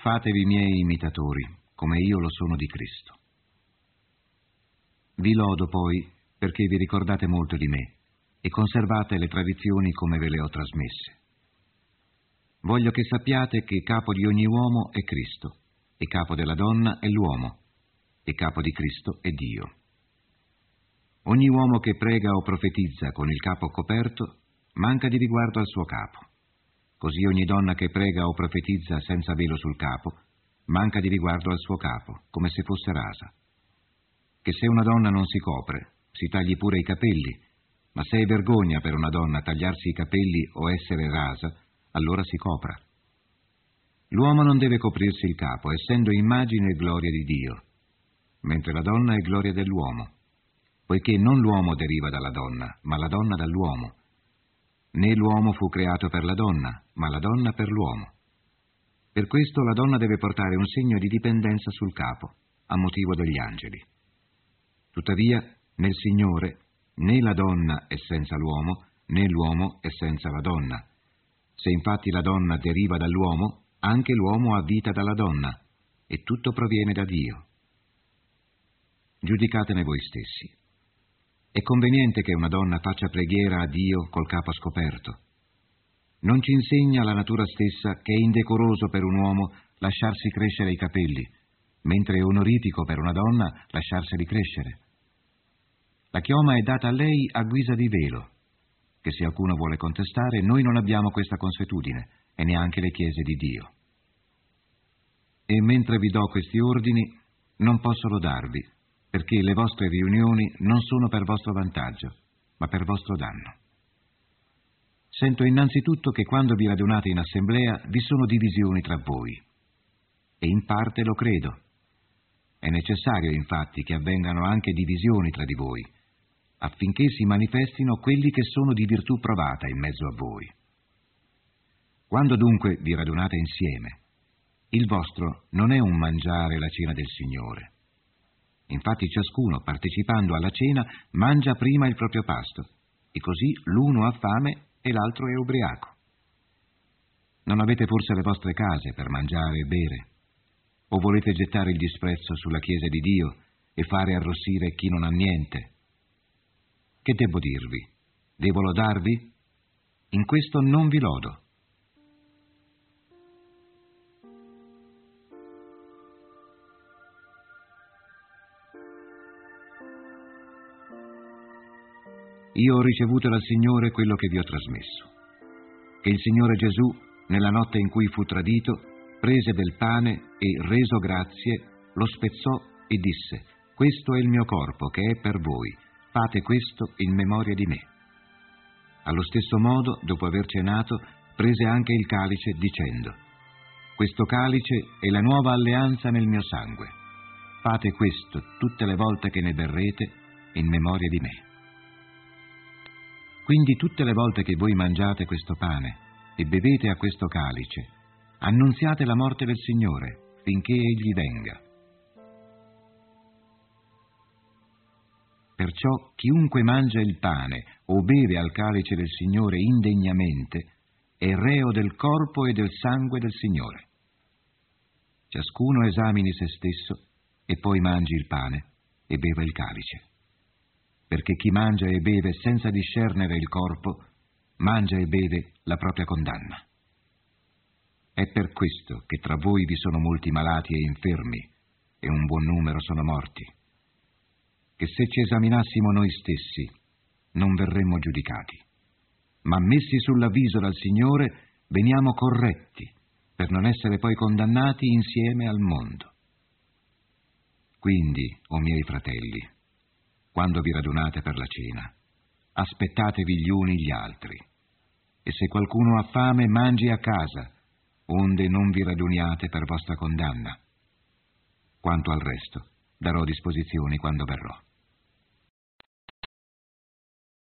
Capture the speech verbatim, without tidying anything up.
fatevi miei imitatori, come io lo sono di Cristo. Vi lodo poi perché vi ricordate molto di me e conservate le tradizioni come ve le ho trasmesse. Voglio che sappiate che capo di ogni uomo è Cristo, e capo della donna è l'uomo, e capo di Cristo è Dio. Ogni uomo che prega o profetizza con il capo coperto manca di riguardo al suo capo. Così ogni donna che prega o profetizza senza velo sul capo manca di riguardo al suo capo, come se fosse rasa. Che se una donna non si copre, si tagli pure i capelli, ma se è vergogna per una donna tagliarsi i capelli o essere rasa, allora si copra. L'uomo non deve coprirsi il capo, essendo immagine e gloria di Dio, mentre la donna è gloria dell'uomo, poiché non l'uomo deriva dalla donna, ma la donna dall'uomo. Né l'uomo fu creato per la donna, ma la donna per l'uomo. Per questo la donna deve portare un segno di dipendenza sul capo, a motivo degli angeli. Tuttavia, nel Signore, né la donna è senza l'uomo, né l'uomo è senza la donna. Se infatti la donna deriva dall'uomo, anche l'uomo ha vita dalla donna, e tutto proviene da Dio. Giudicatene voi stessi. È conveniente che una donna faccia preghiera a Dio col capo scoperto. Non ci insegna la natura stessa che è indecoroso per un uomo lasciarsi crescere i capelli, mentre è onorifico per una donna lasciarseli crescere. La chioma è data a lei a guisa di velo, che se qualcuno vuole contestare, noi non abbiamo questa consuetudine, e neanche le chiese di Dio. E mentre vi do questi ordini, non posso lodarvi, perché le vostre riunioni non sono per vostro vantaggio, ma per vostro danno. Sento innanzitutto che quando vi radunate in assemblea vi sono divisioni tra voi, e in parte lo credo. È necessario, infatti, che avvengano anche divisioni tra di voi, affinché si manifestino quelli che sono di virtù provata in mezzo a voi. Quando dunque vi radunate insieme, il vostro non è un mangiare la cena del Signore. Infatti ciascuno, partecipando alla cena, mangia prima il proprio pasto, e così l'uno ha fame e l'altro è ubriaco. Non avete forse le vostre case per mangiare e bere? O volete gettare il disprezzo sulla Chiesa di Dio e fare arrossire chi non ha niente? Che devo dirvi? Devo lodarvi? In questo non vi lodo. Io ho ricevuto dal Signore quello che vi ho trasmesso. Che il Signore Gesù, nella notte in cui fu tradito, prese del pane e, reso grazie, lo spezzò e disse: «Questo è il mio corpo, che è per voi. Fate questo in memoria di me». Allo stesso modo, dopo aver cenato, prese anche il calice, dicendo: «Questo calice è la nuova alleanza nel mio sangue. Fate questo tutte le volte che ne berrete in memoria di me». Quindi tutte le volte che voi mangiate questo pane e bevete a questo calice, annunziate la morte del Signore finché Egli venga. Perciò chiunque mangia il pane o beve al calice del Signore indegnamente è reo del corpo e del sangue del Signore. Ciascuno esamini se stesso e poi mangi il pane e beva il calice. Perché chi mangia e beve senza discernere il corpo, mangia e beve la propria condanna. È per questo che tra voi vi sono molti malati e infermi, e un buon numero sono morti. Che se ci esaminassimo noi stessi, non verremmo giudicati, ma messi sull'avviso dal Signore, veniamo corretti, per non essere poi condannati insieme al mondo. Quindi, o miei fratelli, quando vi radunate per la cena, aspettatevi gli uni gli altri, e se qualcuno ha fame mangi a casa, onde non vi raduniate per vostra condanna. Quanto al resto, darò disposizioni quando verrò.